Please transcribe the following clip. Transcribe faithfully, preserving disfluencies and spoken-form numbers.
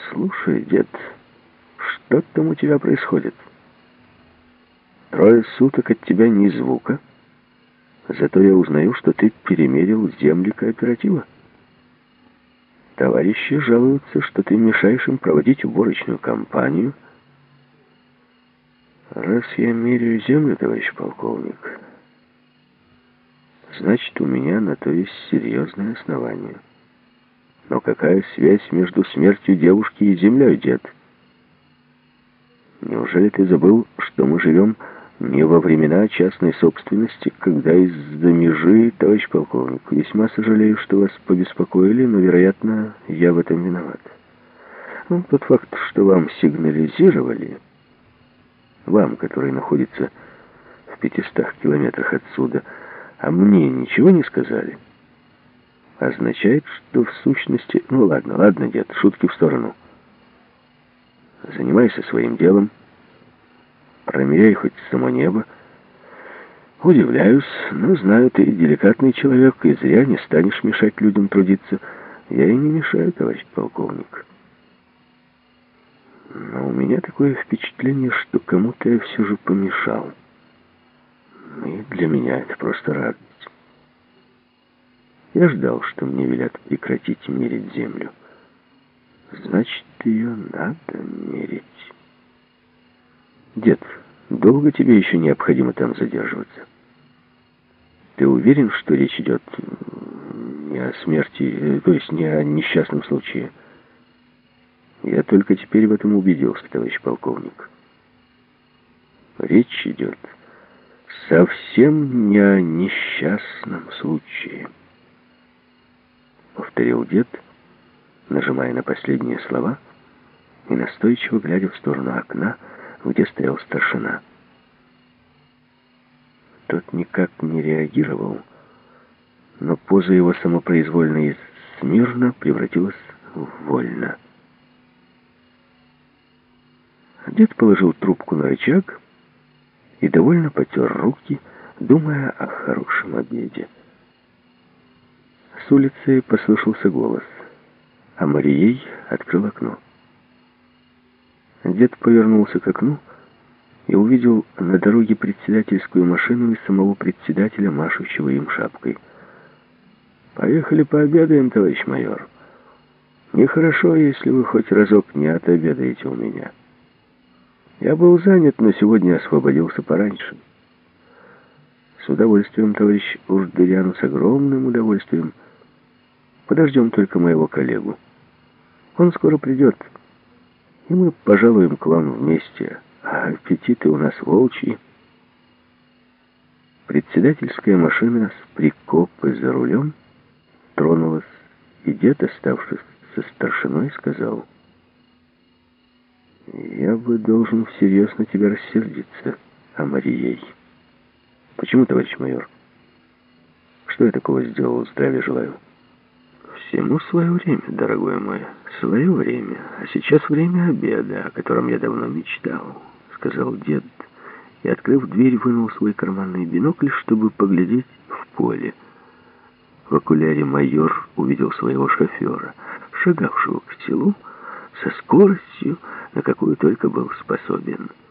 Слушай, дед, что там у тебя происходит? Трое суток от тебя ни звука. Зато я узнаю, что ты перемерил земли кооператива. Товарищи жалуются, что ты мешаешь им проводить уборочную кампанию. Раз я меряю землю, товарищ полковник, значит, у меня на то есть серьезное основание. Но какая связь между смертью девушки и землей, дед? Неужели ты забыл, что мы живем не во времена частной собственности, когда из-за межи, товарищ полковник? Весьма сожалею, что вас побеспокоили, но, вероятно, я в этом виноват. Ну, тот факт, что вам сигнализировали, вам, который находится в пятистах километрах отсюда, а мне ничего не сказали, означает, что в сущности... Ну, ладно, ладно, дед, шутки в сторону. Занимайся своим делом. Промеряй хоть само небо. Удивляюсь, но знаю, ты деликатный человек, и зря не станешь мешать людям трудиться. Я и не мешаю, товарищ полковник. Но у меня такое впечатление, что кому-то я все же помешал. И для меня это просто радость. Я ждал, что мне велят прекратить мерить землю. Значит, ее надо мерить. Дед, долго тебе еще необходимо там задерживаться? Ты уверен, что речь идет не о смерти, то есть не о несчастном случае? Я только теперь в этом убедился, товарищ полковник. Речь идет совсем не о несчастном случае, повторил дед, нажимая на последние слова и настойчиво глядя в сторону окна, где стоял старшина. Тот никак не реагировал, но поза его самопроизвольно из смирно превратилась в вольно. Дед положил трубку на рычаг и довольно потер руки, думая о хорошем обеде. С улицы послышался голос, а Марией открыл окно. Дед повернулся к окну и увидел на дороге председательскую машину и самого председателя, машущего им шапкой. «Поехали пообедаем, товарищ майор. Нехорошо, если вы хоть разок не отобедаете у меня. Я был занят, но сегодня освободился пораньше». «С удовольствием, товарищ Уждыряну, с огромным удовольствием. Подождем только моего коллегу. Он скоро придет, и мы пожалуем к вам вместе. А аппетиты у нас волчьи». Председательская машина с прикопой за рулем тронулась, и дед, оставшись со старшиной, сказал: «Я бы должен всерьез на тебя рассердиться, а Марией». «Почему, товарищ майор? Что я такого сделал? Здравия желаю». «Всему свое время, дорогой мой, свое время. А сейчас время обеда, о котором я давно мечтал», — сказал дед, и, открыв дверь, вынул свой карманный бинокль, чтобы поглядеть в поле. В окуляре майор увидел своего шофера, шагавшего к селу со скоростью, на какую только был способен.